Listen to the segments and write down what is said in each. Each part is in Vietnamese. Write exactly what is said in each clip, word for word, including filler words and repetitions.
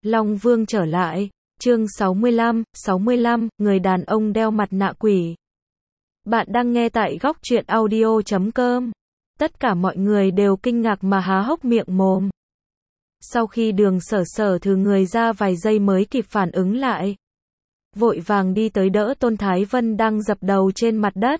Long Vương trở lại, chương sáu mươi lăm, sáu mươi lăm, người đàn ông đeo mặt nạ quỷ. Bạn đang nghe tại góc truyện audio chấm com. Tất cả mọi người đều kinh ngạc mà há hốc miệng mồm. Sau khi Đường Sở Sở thừ người ra vài giây mới kịp phản ứng lại. Vội vàng đi tới đỡ Tôn Thái Vân đang dập đầu trên mặt đất.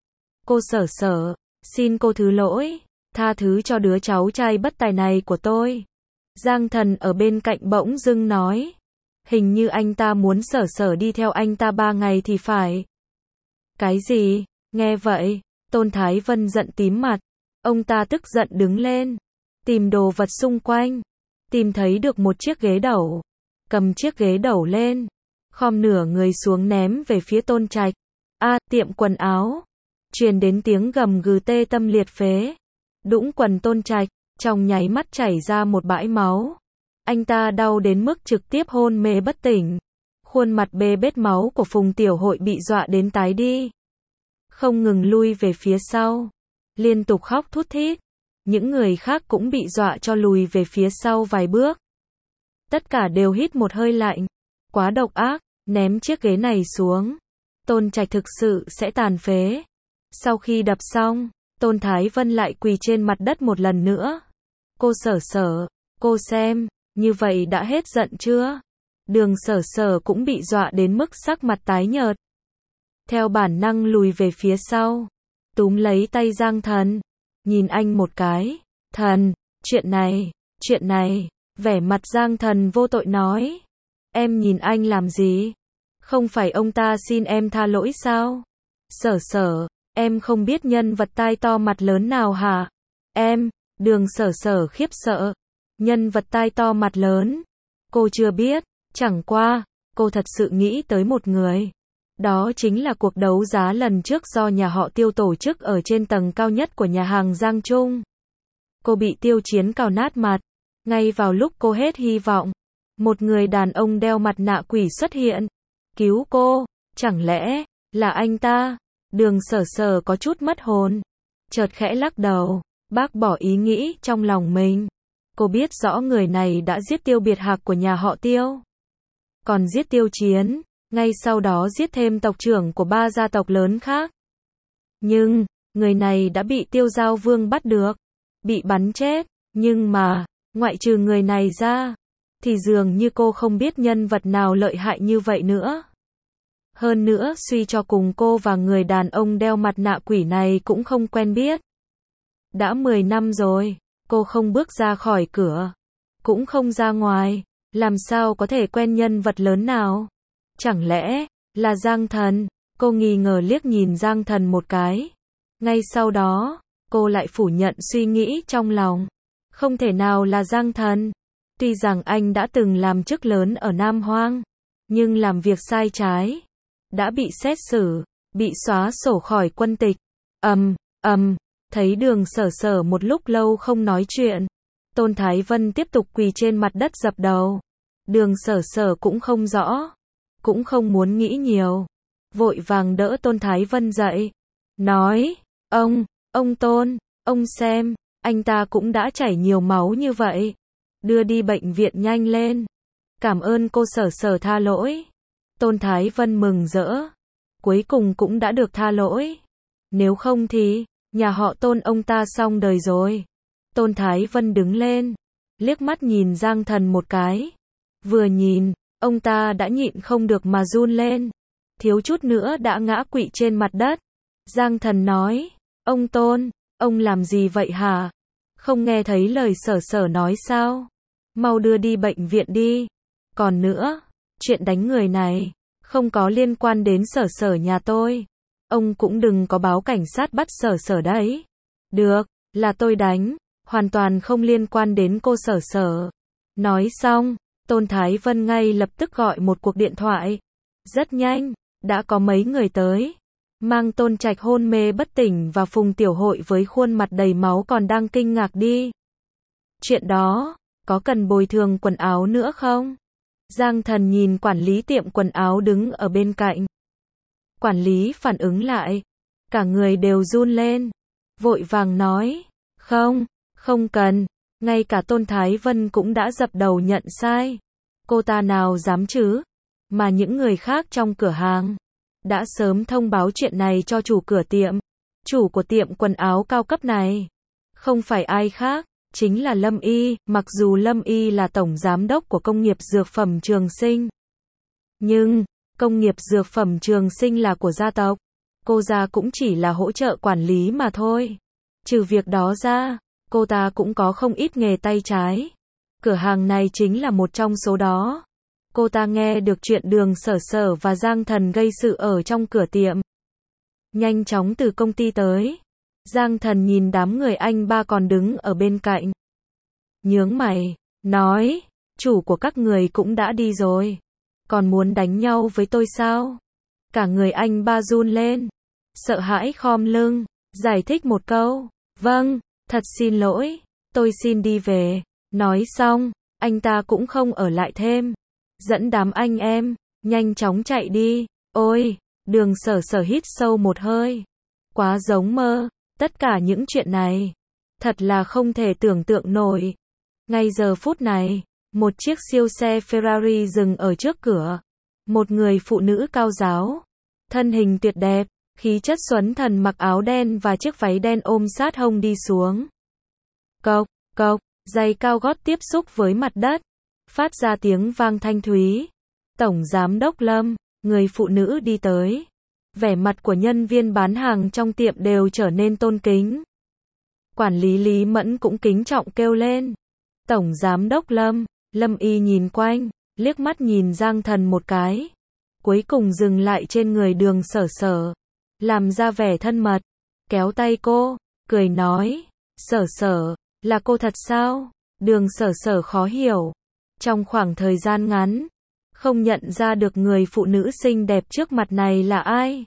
Cô Sở Sở, xin cô thứ lỗi, tha thứ cho đứa cháu trai bất tài này của tôi. Giang Thần ở bên cạnh bỗng dưng nói. Hình như anh ta muốn Sở Sở đi theo anh ta ba ngày thì phải. Cái gì? Nghe vậy, Tôn Thái Vân giận tím mặt. Ông ta tức giận đứng lên, tìm đồ vật xung quanh, tìm thấy được một chiếc ghế đẩu, cầm chiếc ghế đẩu lên, khom nửa người xuống ném về phía Tôn Trạch. A, tiệm quần áo. Truyền đến tiếng gầm gừ tê tâm liệt phế. Đũng quần Tôn Trạch, trong nháy mắt chảy ra một bãi máu. Anh ta đau đến mức trực tiếp hôn mê bất tỉnh. Khuôn mặt bê bết máu của Phùng Tiểu Hội bị dọa đến tái đi. Không ngừng lui về phía sau, liên tục khóc thút thít. Những người khác cũng bị dọa cho lùi về phía sau vài bước. Tất cả đều hít một hơi lạnh. Quá độc ác, ném chiếc ghế này xuống. Tôn Trạch thực sự sẽ tàn phế. Sau khi đập xong, Tôn Thái Vân lại quỳ trên mặt đất một lần nữa. Cô Sở Sở, cô xem, như vậy đã hết giận chưa? Đường Sở Sở cũng bị dọa đến mức sắc mặt tái nhợt. Theo bản năng lùi về phía sau, túm lấy tay Giang Thần, nhìn anh một cái. Thần, chuyện này, chuyện này, vẻ mặt Giang Thần vô tội nói. Em nhìn anh làm gì? Không phải ông ta xin em tha lỗi sao? Sở Sở, em không biết nhân vật tai to mặt lớn nào hả? Em, Đường Sở Sở khiếp sợ. Nhân vật tai to mặt lớn? Cô chưa biết, chẳng qua, cô thật sự nghĩ tới một người. Đó chính là cuộc đấu giá lần trước do nhà họ Tiêu tổ chức ở trên tầng cao nhất của nhà hàng Giang Trung. Cô bị Tiêu Chiến cào nát mặt. Ngay vào lúc cô hết hy vọng, một người đàn ông đeo mặt nạ quỷ xuất hiện. Cứu cô, chẳng lẽ là anh ta? Đường Sở Sở có chút mất hồn. Chợt khẽ lắc đầu, bác bỏ ý nghĩ trong lòng mình. Cô biết rõ người này đã giết Tiêu Biệt Hạc của nhà họ Tiêu. Còn giết Tiêu Chiến, ngay sau đó giết thêm tộc trưởng của ba gia tộc lớn khác. Nhưng, người này đã bị Tiêu Giao Vương bắt được, bị bắn chết. Nhưng mà, ngoại trừ người này ra, thì dường như cô không biết nhân vật nào lợi hại như vậy nữa. Hơn nữa suy cho cùng cô và người đàn ông đeo mặt nạ quỷ này cũng không quen biết. Đã mười năm rồi, cô không bước ra khỏi cửa, cũng không ra ngoài, làm sao có thể quen nhân vật lớn nào? Chẳng lẽ là Giang Thần? Cô nghi ngờ liếc nhìn Giang Thần một cái. Ngay sau đó, cô lại phủ nhận suy nghĩ trong lòng. Không thể nào là Giang Thần. Tuy rằng anh đã từng làm chức lớn ở Nam Hoang, nhưng làm việc sai trái, đã bị xét xử, bị xóa sổ khỏi quân tịch. Ầm, ầm, thấy Đường Sở Sở một lúc lâu không nói chuyện. Tôn Thái Vân tiếp tục quỳ trên mặt đất dập đầu. Đường Sở Sở cũng không rõ, cũng không muốn nghĩ nhiều. Vội vàng đỡ Tôn Thái Vân dậy. Nói, ông, ông Tôn, ông xem, anh ta cũng đã chảy nhiều máu như vậy. Đưa đi bệnh viện nhanh lên. Cảm ơn cô Sở Sở tha lỗi. Tôn Thái Vân mừng rỡ. Cuối cùng cũng đã được tha lỗi. Nếu không thì, nhà họ Tôn ông ta xong đời rồi. Tôn Thái Vân đứng lên, liếc mắt nhìn Giang Thần một cái. Vừa nhìn, ông ta đã nhịn không được mà run lên. Thiếu chút nữa đã ngã quỵ trên mặt đất. Giang Thần nói, ông Tôn, ông làm gì vậy hả? Không nghe thấy lời Sở Sở nói sao? Mau đưa đi bệnh viện đi. Còn nữa, chuyện đánh người này, không có liên quan đến Sở Sở nhà tôi. Ông cũng đừng có báo cảnh sát bắt Sở Sở đấy. Được, là tôi đánh, hoàn toàn không liên quan đến cô Sở Sở. Nói xong, Tôn Thái Vân ngay lập tức gọi một cuộc điện thoại. Rất nhanh, đã có mấy người tới. Mang Tôn Trạch hôn mê bất tỉnh và Phùng Tiểu Hội với khuôn mặt đầy máu còn đang kinh ngạc đi. Chuyện đó, có cần bồi thường quần áo nữa không? Giang Thần nhìn quản lý tiệm quần áo đứng ở bên cạnh. Quản lý phản ứng lại. Cả người đều run lên. Vội vàng nói. Không, không cần. Ngay cả Tôn Thái Vân cũng đã dập đầu nhận sai. Cô ta nào dám chứ? Mà những người khác trong cửa hàng đã sớm thông báo chuyện này cho chủ cửa tiệm. Chủ của tiệm quần áo cao cấp này không phải ai khác, chính là Lâm Y. Mặc dù Lâm Y là tổng giám đốc của công nghiệp dược phẩm Trường Sinh, nhưng công nghiệp dược phẩm Trường Sinh là của gia tộc. Cô ta cũng chỉ là hỗ trợ quản lý mà thôi. Trừ việc đó ra, cô ta cũng có không ít nghề tay trái. Cửa hàng này chính là một trong số đó. Cô ta nghe được chuyện Đường Sở Sở và Giang Thần gây sự ở trong cửa tiệm. Nhanh chóng từ công ty tới. Giang Thần nhìn đám người anh ba còn đứng ở bên cạnh. Nhướng mày, nói, chủ của các người cũng đã đi rồi. Còn muốn đánh nhau với tôi sao? Cả người anh ba run lên. Sợ hãi khom lưng, giải thích một câu. Vâng, thật xin lỗi, tôi xin đi về. Nói xong, anh ta cũng không ở lại thêm. Dẫn đám anh em, nhanh chóng chạy đi. Ôi, Đường Sở Sở hít sâu một hơi. Quá giống mơ, tất cả những chuyện này. Thật là không thể tưởng tượng nổi. Ngay giờ phút này, một chiếc siêu xe Ferrari dừng ở trước cửa. Một người phụ nữ cao ráo, thân hình tuyệt đẹp, khí chất xuấn thần mặc áo đen và chiếc váy đen ôm sát hông đi xuống. Cộc, cộc, giày cao gót tiếp xúc với mặt đất, phát ra tiếng vang thanh thúy. Tổng giám đốc Lâm, người phụ nữ đi tới. Vẻ mặt của nhân viên bán hàng trong tiệm đều trở nên tôn kính. Quản lý Lý Mẫn cũng kính trọng kêu lên. Tổng giám đốc Lâm. Lâm Y nhìn quanh, liếc mắt nhìn Giang Thần một cái. Cuối cùng dừng lại trên người Đường Sở Sở. Làm ra vẻ thân mật. Kéo tay cô, cười nói. Sở Sở, là cô thật sao? Đường Sở Sở khó hiểu. Trong khoảng thời gian ngắn, không nhận ra được người phụ nữ xinh đẹp trước mặt này là ai.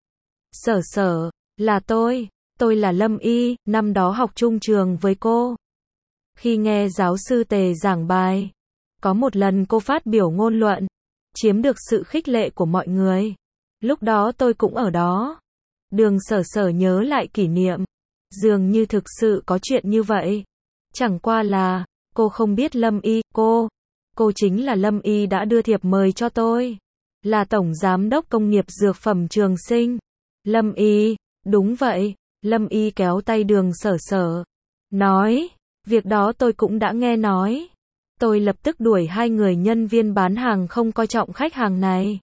Sở Sở, là tôi. Tôi là Lâm Y, năm đó học chung trường với cô. Khi nghe giáo sư Tề giảng bài, có một lần cô phát biểu ngôn luận, chiếm được sự khích lệ của mọi người. Lúc đó tôi cũng ở đó. Đường Sở Sở nhớ lại kỷ niệm. Dường như thực sự có chuyện như vậy. Chẳng qua là, cô không biết Lâm Y, cô. Cô chính là Lâm Y đã đưa thiệp mời cho tôi. Là tổng giám đốc công nghiệp dược phẩm Trường Sinh. Lâm Y, đúng vậy. Lâm Y kéo tay Đường Sở Sở. Nói, việc đó tôi cũng đã nghe nói. Tôi lập tức đuổi hai người nhân viên bán hàng không coi trọng khách hàng này.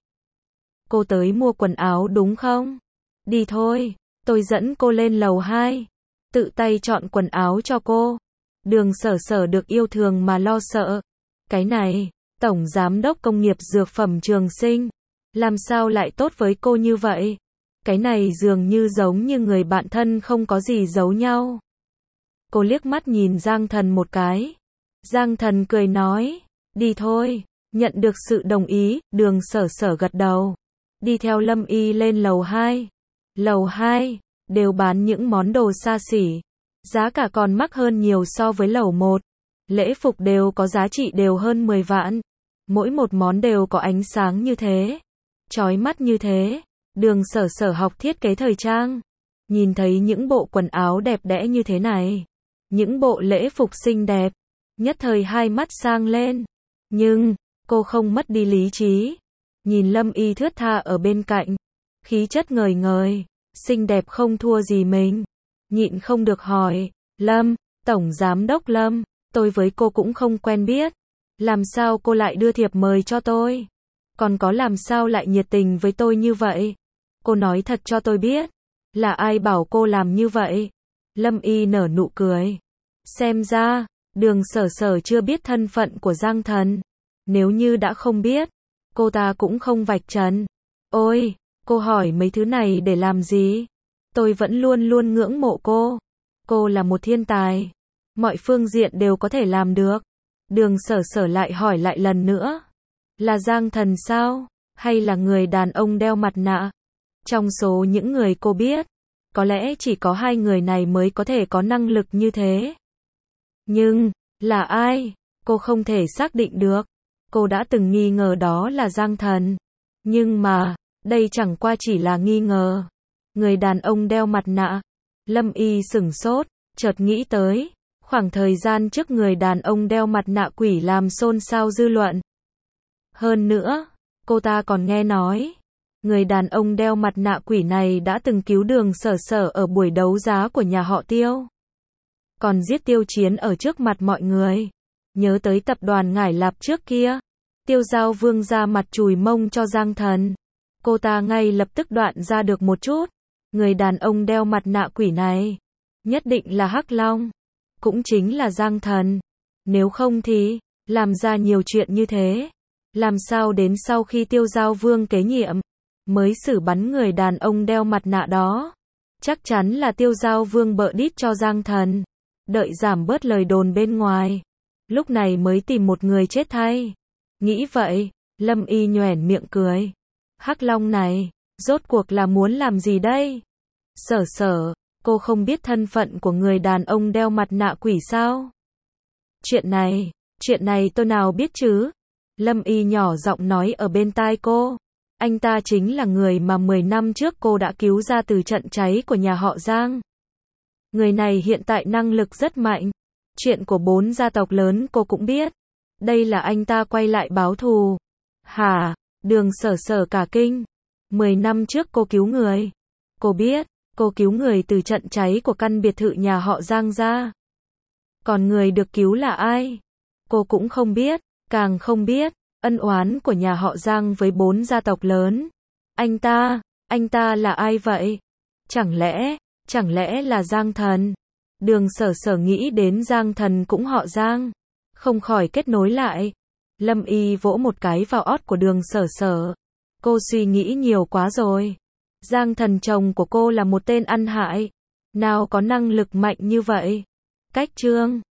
Cô tới mua quần áo đúng không? Đi thôi, tôi dẫn cô lên lầu hai. Tự tay chọn quần áo cho cô. Đường Sở Sở được yêu thương mà lo sợ. Cái này, tổng giám đốc công nghiệp dược phẩm Trường Sinh. Làm sao lại tốt với cô như vậy? Cái này dường như giống như người bạn thân không có gì giấu nhau. Cô liếc mắt nhìn Giang Thần một cái. Giang Thần cười nói, đi thôi. Nhận được sự đồng ý, Đường Sở Sở gật đầu. Đi theo Lâm Y lên lầu hai. Lầu hai, đều bán những món đồ xa xỉ. Giá cả còn mắc hơn nhiều so với lầu một. Lễ phục đều có giá trị đều hơn mười vạn. Mỗi một món đều có ánh sáng như thế. Chói mắt như thế. Đường Sở Sở học thiết kế thời trang. Nhìn thấy những bộ quần áo đẹp đẽ như thế này. Những bộ lễ phục xinh đẹp. Nhất thời hai mắt sang lên. Nhưng, cô không mất đi lý trí. Nhìn Lâm Y thướt tha ở bên cạnh. Khí chất ngời ngời. Xinh đẹp không thua gì mình. Nhịn không được hỏi. Lâm, tổng giám đốc Lâm. Tôi với cô cũng không quen biết. Làm sao cô lại đưa thiệp mời cho tôi? Còn có làm sao lại nhiệt tình với tôi như vậy? Cô nói thật cho tôi biết. Là ai bảo cô làm như vậy? Lâm Y nở nụ cười. Xem ra, Đường Sở Sở chưa biết thân phận của Giang Thần. Nếu như đã không biết, cô ta cũng không vạch trần. Ôi, cô hỏi mấy thứ này để làm gì? Tôi vẫn luôn luôn ngưỡng mộ cô. Cô là một thiên tài. Mọi phương diện đều có thể làm được. Đường Sở Sở lại hỏi lại lần nữa. Là Giang Thần sao? Hay là người đàn ông đeo mặt nạ? Trong số những người cô biết, có lẽ chỉ có hai người này mới có thể có năng lực như thế. Nhưng, là ai? Cô không thể xác định được. Cô đã từng nghi ngờ đó là Giang Thần. Nhưng mà, đây chẳng qua chỉ là nghi ngờ. Người đàn ông đeo mặt nạ. Lâm Y sửng sốt, chợt nghĩ tới. Khoảng thời gian trước người đàn ông đeo mặt nạ quỷ làm xôn xao dư luận. Hơn nữa, cô ta còn nghe nói, người đàn ông đeo mặt nạ quỷ này đã từng cứu Đường Sở Sở ở buổi đấu giá của nhà họ Tiêu. Còn giết Tiêu Chiến ở trước mặt mọi người. Nhớ tới tập đoàn Ngải Lạp trước kia, Tiêu Giao Vương ra mặt chùi mông cho Giang Thần. Cô ta ngay lập tức đoạn ra được một chút. Người đàn ông đeo mặt nạ quỷ này, nhất định là Hắc Long, cũng chính là Giang Thần. Nếu không thì, làm ra nhiều chuyện như thế. Làm sao đến sau khi Tiêu Giao Vương kế nhiệm, mới xử bắn người đàn ông đeo mặt nạ đó. Chắc chắn là Tiêu Giao Vương bợ đít cho Giang Thần. Đợi giảm bớt lời đồn bên ngoài. Lúc này mới tìm một người chết thay. Nghĩ vậy, Lâm Y nhoẻn miệng cười. Hắc Long này, rốt cuộc là muốn làm gì đây? Sở Sở, cô không biết thân phận của người đàn ông đeo mặt nạ quỷ sao? Chuyện này, chuyện này tôi nào biết chứ? Lâm Y nhỏ giọng nói ở bên tai cô. Anh ta chính là người mà mười năm trước cô đã cứu ra từ trận cháy của nhà họ Giang. Người này hiện tại năng lực rất mạnh. Chuyện của bốn gia tộc lớn cô cũng biết. Đây là anh ta quay lại báo thù. Hả? Đường Sở Sở cả kinh. Mười năm trước cô cứu người. Cô biết, cô cứu người từ trận cháy của căn biệt thự nhà họ Giang ra. Còn người được cứu là ai? Cô cũng không biết, càng không biết ân oán của nhà họ Giang với bốn gia tộc lớn. Anh ta, anh ta là ai vậy? Chẳng lẽ, chẳng lẽ là Giang Thần? Đường Sở Sở nghĩ đến Giang Thần cũng họ Giang, không khỏi kết nối lại. Lâm Y vỗ một cái vào ót của Đường Sở Sở. Cô suy nghĩ nhiều quá rồi. Giang Thần chồng của cô là một tên ăn hại, nào có năng lực mạnh như vậy. Cách chương